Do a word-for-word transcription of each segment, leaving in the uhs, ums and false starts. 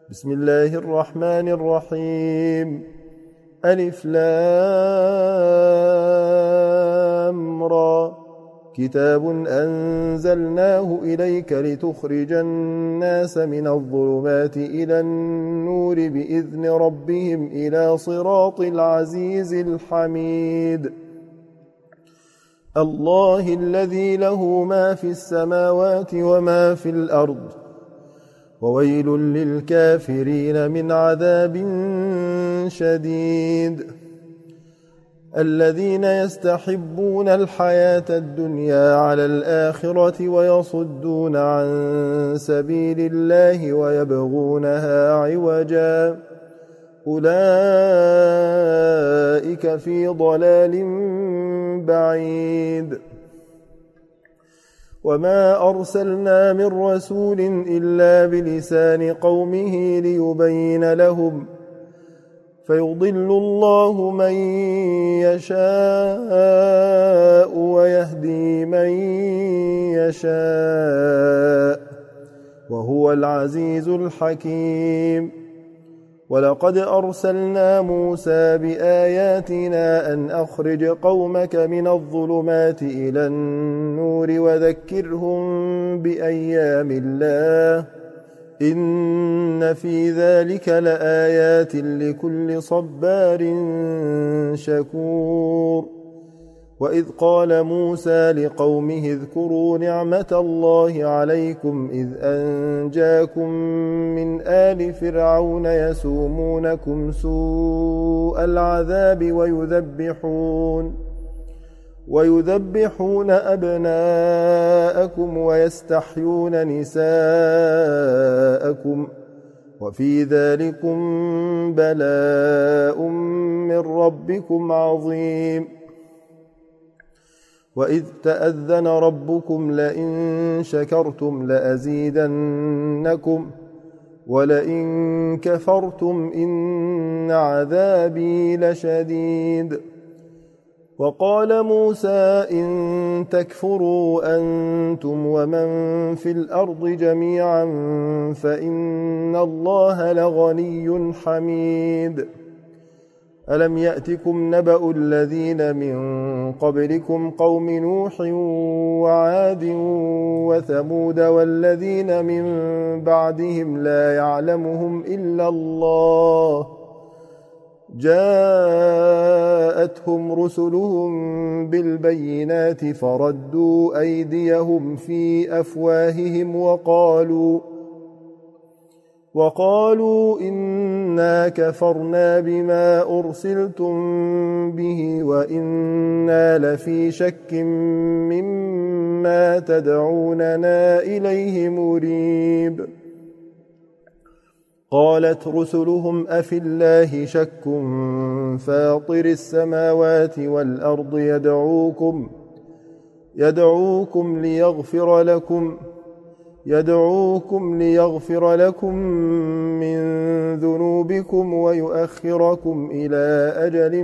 بسم الله الرحمن الرحيم. ألف لام را. كتاب أنزلناه إليك لتخرج الناس من الظلمات إلى النور بإذن ربهم إلى صراط العزيز الحميد. الله الذي له ما في السماوات وما في الأرض، وويل للكافرين من عذاب شديد. الذين يستحبون الحياة الدنيا على الآخرة ويصدون عن سبيل الله ويبغونها عوجا، أولئك في ضلال بعيد. وما أرسلنا من رسول إلا بلسان قومه ليبين لهم، فيضل الله من يشاء ويهدي من يشاء، وهو العزيز الحكيم. ولقد أرسلنا موسى بآياتنا أن أخرج قومك من الظلمات إلى النور وذكرهم بأيام الله، إن في ذلك لآيات لكل صبار شكور. وإذ قال موسى لقومه اذكروا نعمة الله عليكم إذ أنجاكم من آل فرعون يسومونكم سوء العذاب ويذبحون ويذبحون أبناءكم ويستحيون نساءكم، وفي ذلكم بلاء من ربكم عظيم. وإذ تأذن ربكم لئن شكرتم لأزيدنكم ولئن كفرتم إن عذابي لشديد. وقال موسى إن تكفروا أنتم ومن في الأرض جميعا فإن الله لغني حميد. ألم يأتكم نبأ الذين من قبلكم قوم نوح وعاد وثمود والذين من بعدهم لا يعلمهم إلا الله، جاءتهم رسلهم بالبينات فردوا أيديهم في أفواههم وقالوا وقالوا إنا كفرنا بما أرسلتم به وإنا لفي شك مما تدعوننا إليه مريب. قالت رسلهم أفي الله شك فاطر السماوات والأرض يدعوكم يدعوكم ليغفر لكم يدعوكم ليغفر لكم من ذنوبكم ويؤخركم إلى أجل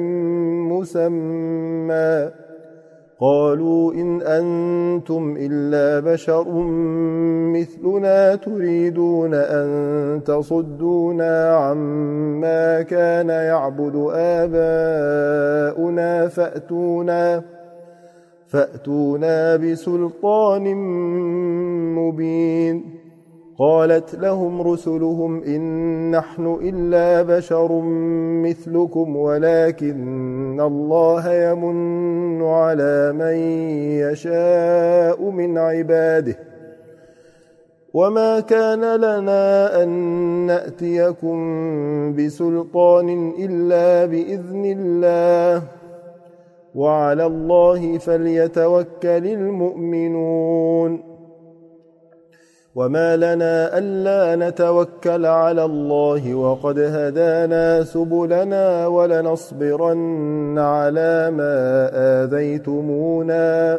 مسمى. قالوا إن أنتم إلا بشر مثلنا تريدون أن تصدونا عما كان يعبد آباؤنا فأتونا فأتونا بسلطان مبين. قالت لهم رسلهم إن نحن إلا بشر مثلكم ولكن الله يمن على من يشاء من عباده، وما كان لنا أن نأتيكم بسلطان إلا بإذن الله، وعلى الله فليتوكل المؤمنون. وما لنا ألا نتوكل على الله وقد هدانا سبلنا ولنصبرن على ما آذيتمونا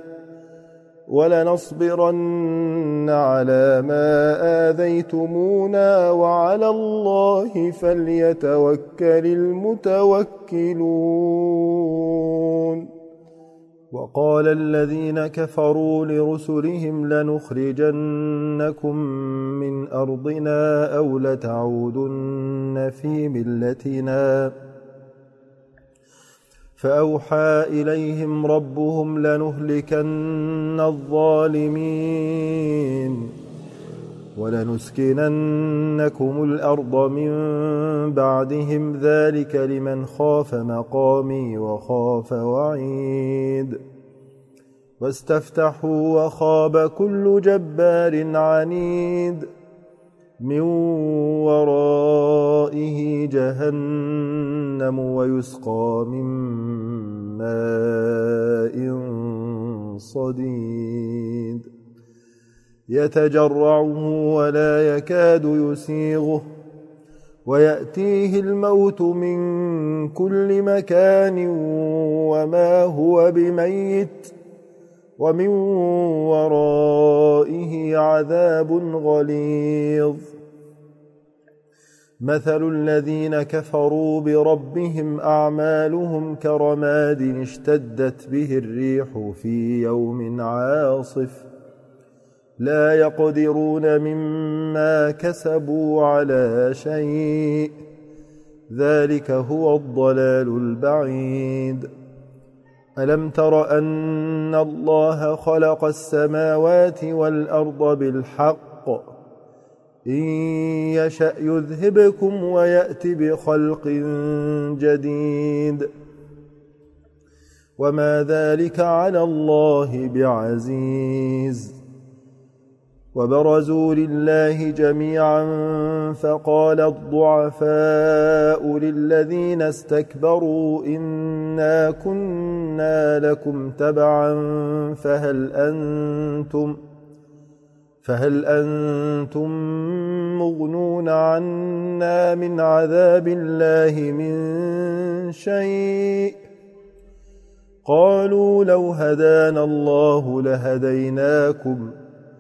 ولنصبرن على ما آذيتمونا وعلى الله فليتوكل المتوكلون. وقال الذين كفروا لرسلهم لنخرجنكم من أرضنا أو لتعودن في ملتنا فأوحى إليهم ربهم لنهلكن الظالمين ولنسكننكم الأرض من بعدهم ذلك لمن خاف مقامي وخاف وعيد واستفتحوا وخاب كل جبار عنيد من ورائه جهنم ويسقى من ماء صديد يتجرعه ولا يكاد يسيغه ويأتيه الموت من كل مكان وما هو بميت ومن ورائه عذاب غليظ مثل الذين كفروا بربهم أعمالهم كرماد اشتدت به الريح في يوم عاصف لا يقدرون مما كسبوا على شيء ذلك هو الضلال البعيد ألم تر أن الله خلق السماوات والأرض بالحق إن يشأ يذهبكم ويأت بخلق جديد وما ذلك على الله بعزيز وبرزوا لله جميعا فقال الضعفاء للذين استكبروا إنا كنا لكم تبعا فهل أنتم فهل أنتم مغنون عنا من عذاب الله من شيء قالوا لو هدانا الله لهديناكم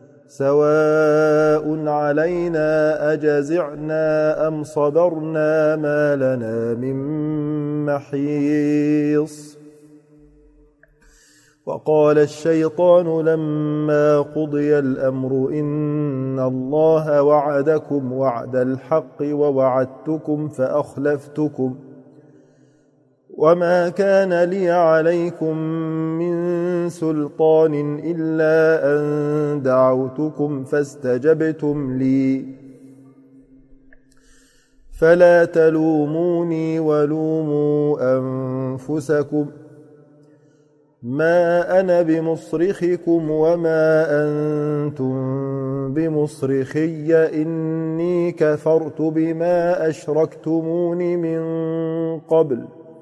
سواء علينا أجزعنا أم صبرنا ما لنا من محيص وقال الشيطان لما قضي الأمر إن الله وعدكم وعد الحق ووعدتكم فأخلفتكم وما كان لي عليكم من سلطان إلا أن دعوتكم فاستجبتم لي فلا تلوموني ولوموا أنفسكم ما أنا بمصرخكم وما أنتم بمصرخي إني كفرت بما أشركتمون من قبل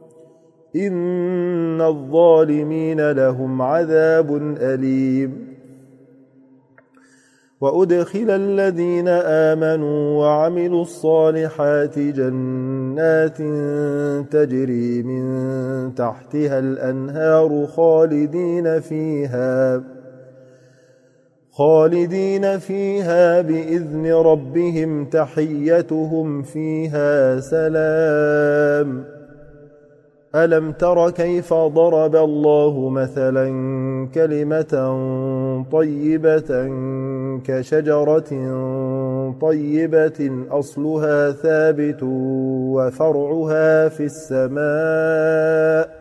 إن الظالمين لهم عذاب أليم وأدخل الذين آمنوا وعملوا الصالحات جنات تجري من تحتها الأنهار خالدين فيها خالدين فيها بإذن ربهم تحيتهم فيها سلام ألم تر كيف ضرب الله مثلا كلمة طيبة كشجرة طيبة أصلها ثابت وفرعها في السماء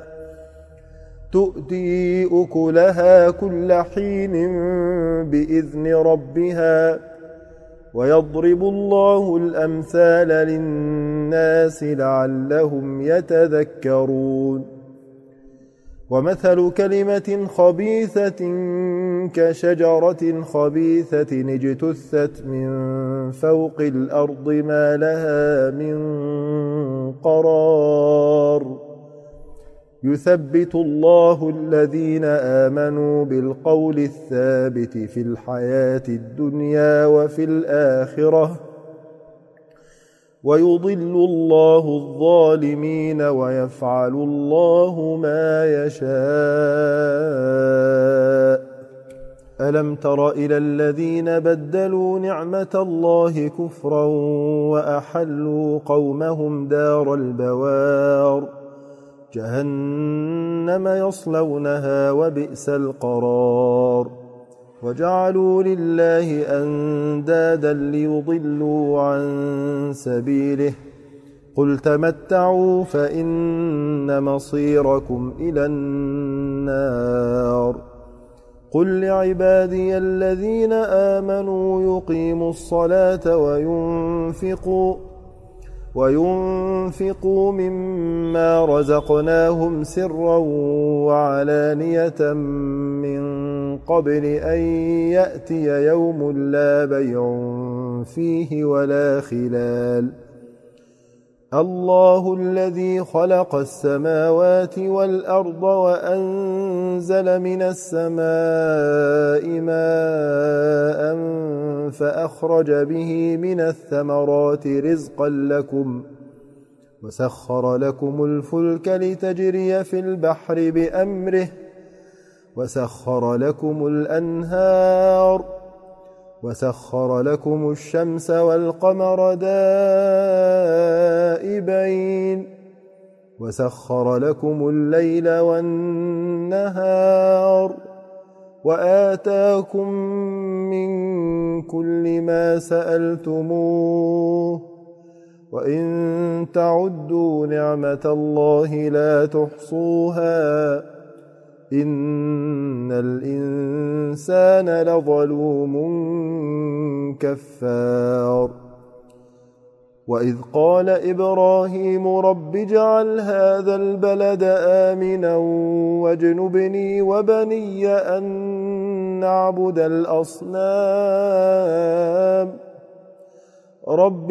تؤتي أكلها كل حين بإذن ربها ويضرب الله الأمثال للناس لعلهم يتذكرون ومثل كلمة خبيثة كشجرة خبيثة اجتثت من فوق الأرض ما لها من قرار يثبت الله الذين آمنوا بالقول الثابت في الحياة الدنيا وفي الآخرة ويضل الله الظالمين ويفعل الله ما يشاء ألم تر إلى الذين بدلوا نعمة الله كفرا وأحلوا قومهم دار البوار جهنم يصلونها وبئس القرار وجعلوا لله أندادا ليضلوا عن سبيله قل تمتعوا فإن مصيركم إلى النار قل لعبادي الذين آمنوا يقيموا الصلاة وينفقوا وينفقوا مما رزقناهم سرا وعلانية من قبل أن يأتي يوم لا بيع فيه ولا خلال الله الذي خلق السماوات والأرض وأنزل من السماء ماء فأخرج به من الثمرات رزقا لكم وسخر لكم الفلك لتجري في البحر بأمره وسخر لكم الأنهار وسخر لكم الشمس والقمر دائبين وسخر لكم الليل والنهار وآتاكم من كل ما سألتموه وإن تعدوا نعمة الله لا تحصوها إن الإنسان لظلوم كفار وإذ قال إبراهيم رب اجعل هذا البلد آمنا واجنبني وبني أن نعبد الأصنام رب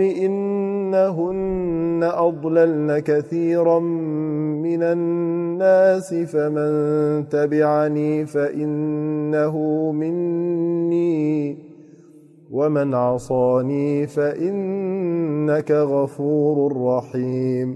إنهن أضللن كثيرا من الناس فمن تبعني فإنه مني ومن عصاني فإنك غفور رحيم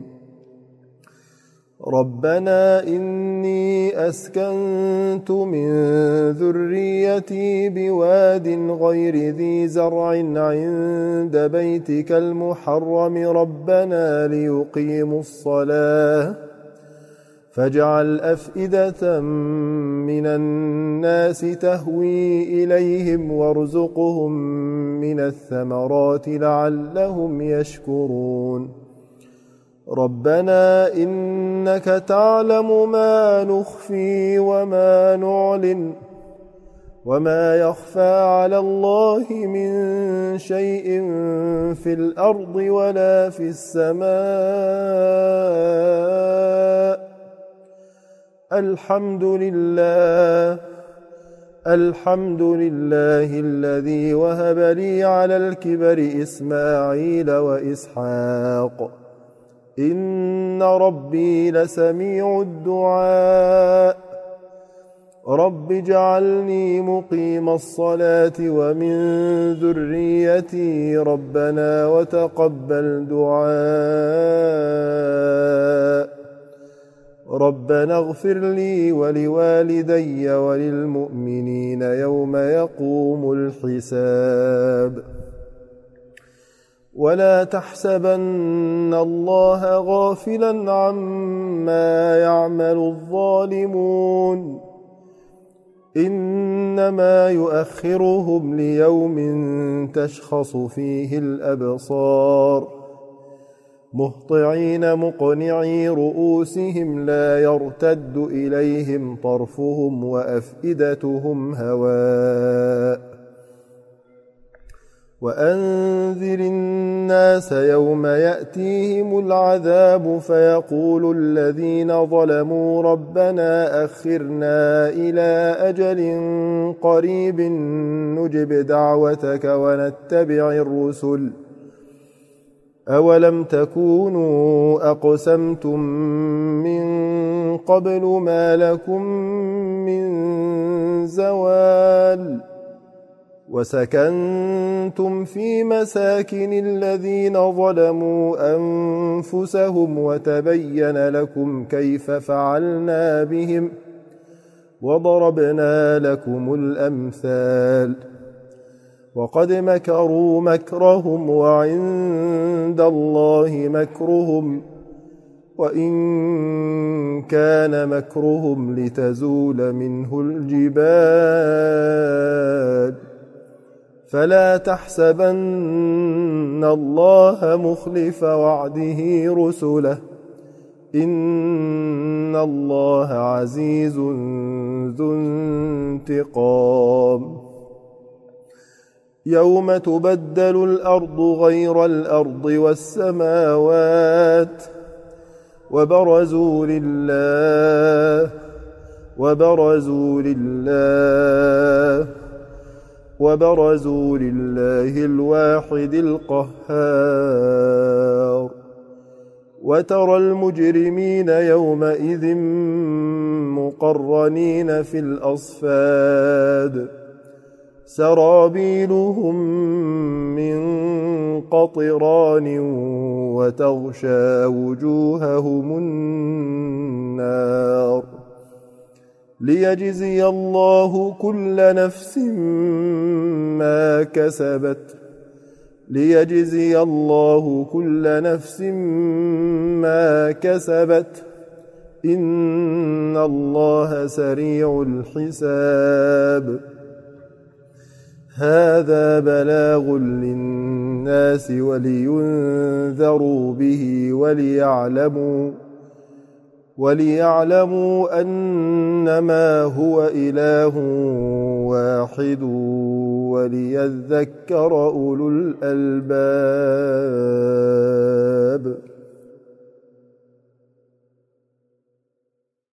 ربنا إني أسكنت من ذريتي بواد غير ذي زرع عند بيتك المحرم ربنا ليقيموا الصلاة فاجعل أفئدة من الناس تهوي إليهم وارزقهم من الثمرات لعلهم يشكرون ربنا إنك تعلم ما نخفي وما نعلن وما يخفى على الله من شيء في الأرض ولا في السماء الحمد لله الحمد لله الذي وهب لي على الكبر إسماعيل وإسحاق إن ربي لسميع الدعاء رب اجعلني مقيم الصلاة ومن ذريتي ربنا وتقبل دعاء ربنا اغفر لي ولوالدي وللمؤمنين يوم يقوم الحساب ولا تحسبن الله غافلا عما يعمل الظالمون إنما يؤخرهم ليوم تشخص فيه الأبصار مهطعين مقنعي رؤوسهم لا يرتد إليهم طرفهم وأفئدتهم هواء وأنذر الناس يوم يأتيهم العذاب فيقول الذين ظلموا ربنا أخرنا إلى أجل قريب نجب دعوتك ونتبع الرسل أولم تكونوا أقسمتم من قبل ما لكم من زوال وسكنتم في مساكن الذين ظلموا أنفسهم وتبين لكم كيف فعلنا بهم وضربنا لكم الأمثال وقد مكروا مكرهم وعند الله مكرهم وإن كان مكرهم لتزول منه الجبال فلا تحسبن الله مخلف وعده رسله إن الله عزيز ذو انتقام يوم تبدل الأرض غير الأرض والسماوات وبرزوا لله وبرزوا لله وبرزوا لله الواحد القهار وترى المجرمين يومئذ مقرنين في الأصفاد سرابيلهم من قطران وتغشى وجوههم النار ليجزي الله كل نفس ما كسبت ليجزي الله كل نفس ما كسبت إن الله سريع الحساب هذا بلاغ للناس ولينذروا به وليعلموا وليعلموا أنما هو إله واحد وليذكر أولو الألباب